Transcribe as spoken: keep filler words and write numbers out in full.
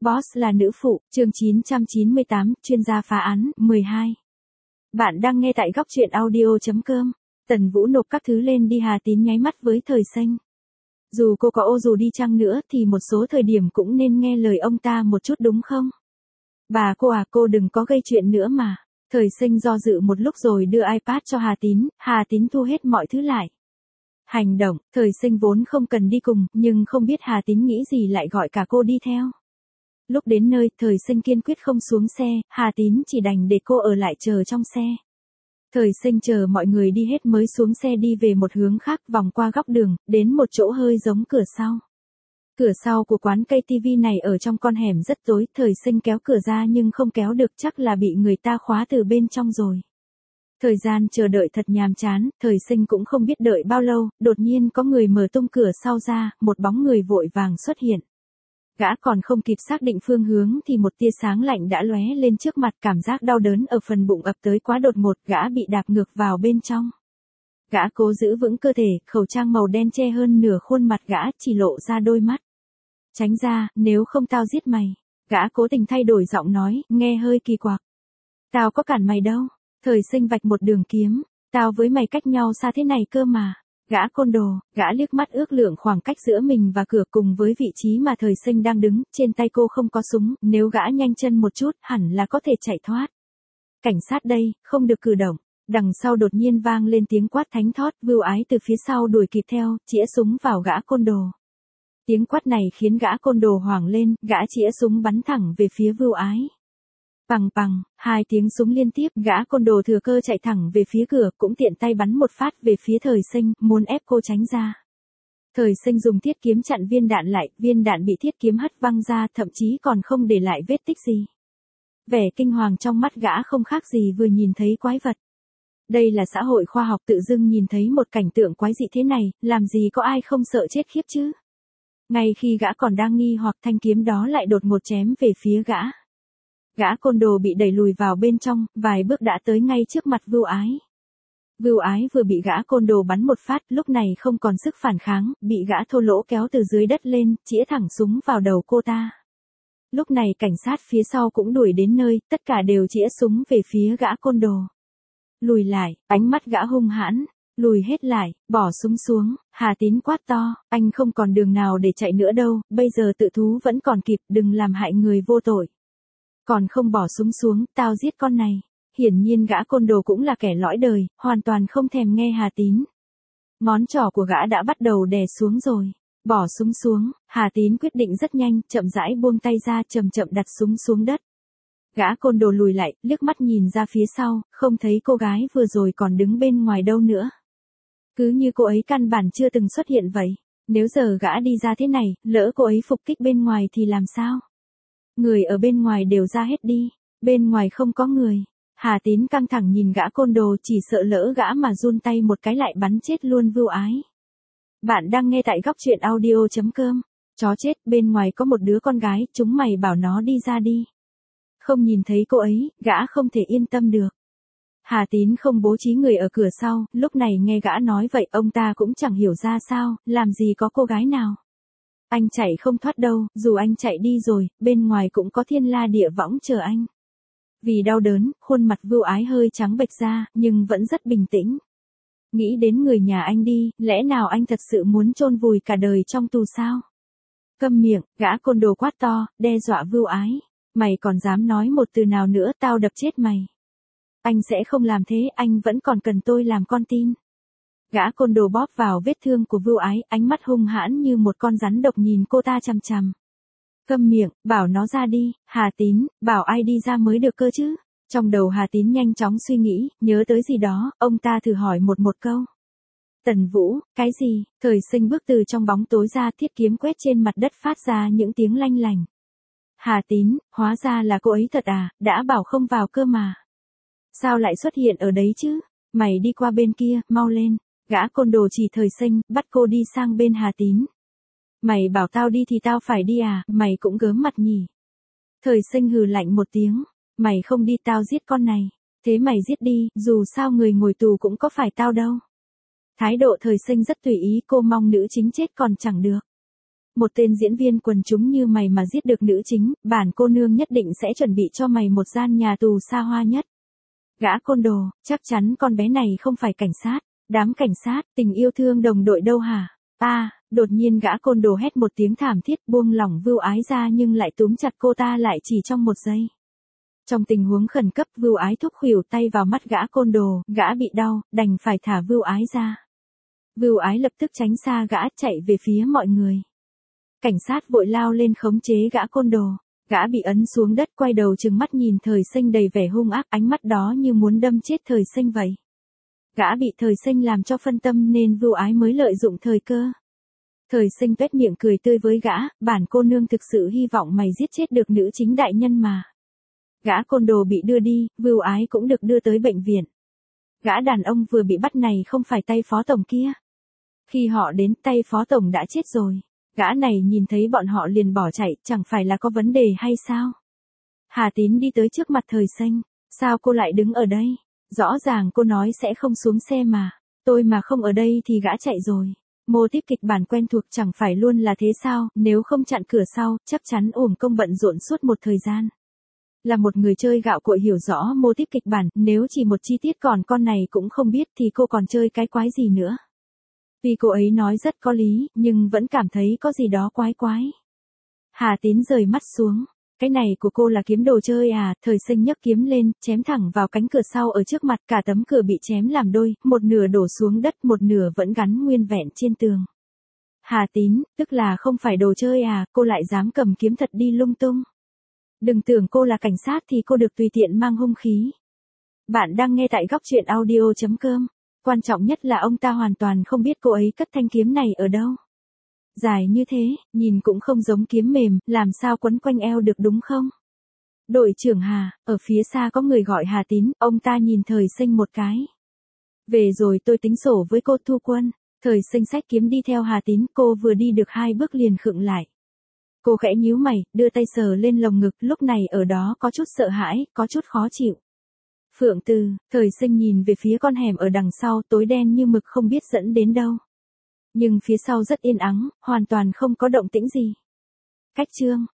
Boss là nữ phụ, chương chín trăm chín mươi tám, chuyên gia phá án, mười hai. Bạn đang nghe tại góc truyện audio.com. Tần Vũ nộp các thứ lên đi. Hà Tín nháy mắt với Thời Sinh. Dù cô có ô dù đi chăng nữa thì một số thời điểm cũng nên nghe lời ông ta một chút đúng không? Bà cô à, cô đừng có gây chuyện nữa mà. Thời Sinh do dự một lúc rồi đưa iPad cho Hà Tín. Hà Tín thu hết mọi thứ lại. Hành động, Thời Sinh vốn không cần đi cùng, nhưng không biết Hà Tín nghĩ gì lại gọi cả cô đi theo. Lúc đến nơi, Thời Sinh kiên quyết không xuống xe, Hà Tín chỉ đành để cô ở lại chờ trong xe. Thời Sinh chờ mọi người đi hết mới xuống xe đi về một hướng khác, vòng qua góc đường, đến một chỗ hơi giống cửa sau. Cửa sau của quán cây tivi này ở trong con hẻm rất tối, Thời Sinh kéo cửa ra nhưng không kéo được, chắc là bị người ta khóa từ bên trong rồi. Thời gian chờ đợi thật nhàm chán, Thời Sinh cũng không biết đợi bao lâu, đột nhiên có người mở tung cửa sau ra, một bóng người vội vàng xuất hiện. Gã còn không kịp xác định phương hướng thì một tia sáng lạnh đã lóe lên trước mặt, cảm giác đau đớn ở phần bụng ập tới quá đột ngột, gã bị đạp ngược vào bên trong. Gã cố giữ vững cơ thể, khẩu trang màu đen che hơn nửa khuôn mặt gã, chỉ lộ ra đôi mắt. Tránh ra, nếu không tao giết mày. Gã cố tình thay đổi giọng nói, nghe hơi kỳ quặc. Tao có cản mày đâu. Thời Sinh vạch một đường kiếm. Tao với mày cách nhau xa thế này cơ mà. Gã côn đồ, gã liếc mắt ước lượng khoảng cách giữa mình và cửa cùng với vị trí mà Thời Sinh đang đứng, trên tay cô không có súng, nếu gã nhanh chân một chút, hẳn là có thể chạy thoát. Cảnh sát đây, không được cử động. Đằng sau đột nhiên vang lên tiếng quát thánh thót, Vưu Ái từ phía sau đuổi kịp theo, chĩa súng vào gã côn đồ. Tiếng quát này khiến gã côn đồ hoảng lên, gã chĩa súng bắn thẳng về phía Vưu Ái. Pằng pằng, hai tiếng súng liên tiếp, gã côn đồ thừa cơ chạy thẳng về phía cửa, cũng tiện tay bắn một phát về phía Thời Sinh, muốn ép cô tránh ra. Thời Sinh dùng thiết kiếm chặn viên đạn lại, viên đạn bị thiết kiếm hất văng ra, thậm chí còn không để lại vết tích gì. Vẻ kinh hoàng trong mắt gã không khác gì vừa nhìn thấy quái vật. Đây là xã hội khoa học, tự dưng nhìn thấy một cảnh tượng quái dị thế này, làm gì có ai không sợ chết khiếp chứ. Ngay khi gã còn đang nghi hoặc, thanh kiếm đó lại đột ngột chém về phía gã. Gã côn đồ bị đẩy lùi vào bên trong, vài bước đã tới ngay trước mặt Vưu Ái. Vưu Ái vừa bị gã côn đồ bắn một phát, lúc này không còn sức phản kháng, bị gã thô lỗ kéo từ dưới đất lên, chĩa thẳng súng vào đầu cô ta. Lúc này cảnh sát phía sau cũng đuổi đến nơi, tất cả đều chĩa súng về phía gã côn đồ. Lùi lại, ánh mắt gã hung hãn, lùi hết lại, bỏ súng xuống. Hà Tín quát to, anh không còn đường nào để chạy nữa đâu, bây giờ tự thú vẫn còn kịp, đừng làm hại người vô tội. Còn không bỏ súng xuống, tao giết con này. Hiển nhiên gã côn đồ cũng là kẻ lõi đời, hoàn toàn không thèm nghe Hà Tín. Ngón trỏ của gã đã bắt đầu đè xuống rồi. Bỏ súng xuống, Hà Tín quyết định rất nhanh, chậm rãi buông tay ra, chậm chậm đặt súng xuống đất. Gã côn đồ lùi lại, liếc mắt nhìn ra phía sau, không thấy cô gái vừa rồi còn đứng bên ngoài đâu nữa. Cứ như cô ấy căn bản chưa từng xuất hiện vậy. Nếu giờ gã đi ra thế này, lỡ cô ấy phục kích bên ngoài thì làm sao? Người ở bên ngoài đều ra hết đi, bên ngoài không có người. Hà Tín căng thẳng nhìn gã côn đồ, chỉ sợ lỡ gã mà run tay một cái lại bắn chết luôn Vưu Ái. Bạn đang nghe tại góc truyện audio.com. Chó chết, bên ngoài có một đứa con gái, chúng mày bảo nó đi ra đi. Không nhìn thấy cô ấy, gã không thể yên tâm được. Hà Tín không bố trí người ở cửa sau, lúc này nghe gã nói vậy ông ta cũng chẳng hiểu ra sao, làm gì có cô gái nào. Anh chạy không thoát đâu, dù anh chạy đi rồi, bên ngoài cũng có thiên la địa võng chờ anh. Vì đau đớn, khuôn mặt Vưu Ái hơi trắng bệch ra, nhưng vẫn rất bình tĩnh. Nghĩ đến người nhà anh đi, lẽ nào anh thật sự muốn chôn vùi cả đời trong tù sao? Câm miệng, gã côn đồ quát to, đe dọa Vưu Ái. Mày còn dám nói một từ nào nữa, tao đập chết mày. Anh sẽ không làm thế, anh vẫn còn cần tôi làm con tin. Gã côn đồ bóp vào vết thương của Vưu Ái, ánh mắt hung hãn như một con rắn độc nhìn cô ta chằm chằm. Câm miệng, bảo nó ra đi. Hà Tín, bảo ai đi ra mới được cơ chứ? Trong đầu Hà Tín nhanh chóng suy nghĩ, nhớ tới gì đó, ông ta thử hỏi một một câu. Tần Vũ, cái gì? Thời Sinh bước từ trong bóng tối ra, thiết kiếm quét trên mặt đất phát ra những tiếng lanh lành. Hà Tín, hóa ra là cô ấy thật à, đã bảo không vào cơ mà. Sao lại xuất hiện ở đấy chứ? Mày đi qua bên kia, mau lên. Gã côn đồ chỉ Thời Sinh, bắt cô đi sang bên Hà Tín. Mày bảo tao đi thì tao phải đi à, mày cũng gớm mặt nhỉ. Thời Sinh hừ lạnh một tiếng, mày không đi tao giết con này. Thế mày giết đi, dù sao người ngồi tù cũng có phải tao đâu. Thái độ Thời Sinh rất tùy ý, cô mong nữ chính chết còn chẳng được. một tên diễn viên quần chúng như mày mà giết được nữ chính, bản cô nương nhất định sẽ chuẩn bị cho mày một gian nhà tù xa hoa nhất. Gã côn đồ, chắc chắn con bé này không phải cảnh sát. Đám cảnh sát, tình yêu thương đồng đội đâu hả? A, à, đột nhiên gã côn đồ hét một tiếng thảm thiết, buông lỏng Vưu Ái ra nhưng lại túm chặt cô ta lại chỉ trong một giây. Trong tình huống khẩn cấp, Vưu Ái thúc khuỷu tay vào mắt gã côn đồ, gã bị đau, đành phải thả Vưu Ái ra. Vưu Ái lập tức tránh xa gã, chạy về phía mọi người. Cảnh sát vội lao lên khống chế gã côn đồ. Gã bị ấn xuống đất, quay đầu trừng mắt nhìn Thời Sinh đầy vẻ hung ác, ánh mắt đó như muốn đâm chết Thời Sinh vậy. Gã bị Thời Sinh làm cho phân tâm nên Vưu Ái mới lợi dụng thời cơ. Thời Sinh tuét miệng cười tươi với gã, bản cô nương thực sự hy vọng mày giết chết được nữ chính đại nhân mà. Gã côn đồ bị đưa đi, Vưu Ái cũng được đưa tới bệnh viện. Gã đàn ông vừa bị bắt này không phải tay phó tổng kia. Khi họ đến, tay phó tổng đã chết rồi. Gã này nhìn thấy bọn họ liền bỏ chạy, chẳng phải là có vấn đề hay sao? Hà Tín đi tới trước mặt Thời Sinh. Sao cô lại đứng ở đây? Rõ ràng cô nói sẽ không xuống xe mà. Tôi mà không ở đây thì gã chạy rồi. Mô típ kịch bản quen thuộc chẳng phải luôn là thế sao? Nếu không chặn cửa sau, chắc chắn uổng công bận rộn suốt một thời gian. Là một người chơi gạo cội hiểu rõ mô típ kịch bản, nếu chỉ một chi tiết còn con này cũng không biết thì cô còn chơi cái quái gì nữa. Vì cô ấy nói rất có lý, nhưng vẫn cảm thấy có gì đó quái quái. Hà Tín rời mắt xuống. Cái này của cô là kiếm đồ chơi à? Thời Sinh nhấc kiếm lên, chém thẳng vào cánh cửa sau ở trước mặt, cả tấm cửa bị chém làm đôi, một nửa đổ xuống đất, một nửa vẫn gắn nguyên vẹn trên tường. Hà Tín, tức là không phải đồ chơi à, cô lại dám cầm kiếm thật đi lung tung. Đừng tưởng cô là cảnh sát thì cô được tùy tiện mang hung khí. Bạn đang nghe tại góc truyện audio chấm com. Quan trọng nhất là ông ta hoàn toàn không biết cô ấy cất thanh kiếm này ở đâu. Dài như thế, nhìn cũng không giống kiếm mềm, làm sao quấn quanh eo được đúng không? Đội trưởng Hà, ở phía xa có người gọi Hà Tín, ông ta nhìn Thời Sinh một cái. Về rồi tôi tính sổ với cô Thu Quân. Thời Sinh xách kiếm đi theo Hà Tín, cô vừa đi được hai bước liền khựng lại. Cô khẽ nhíu mày, đưa tay sờ lên lồng ngực, lúc này ở đó có chút sợ hãi, có chút khó chịu. Phượng Từ, Thời Sinh nhìn về phía con hẻm ở đằng sau, tối đen như mực không biết dẫn đến đâu. Nhưng phía sau rất yên ắng, hoàn toàn không có động tĩnh gì. Cách chương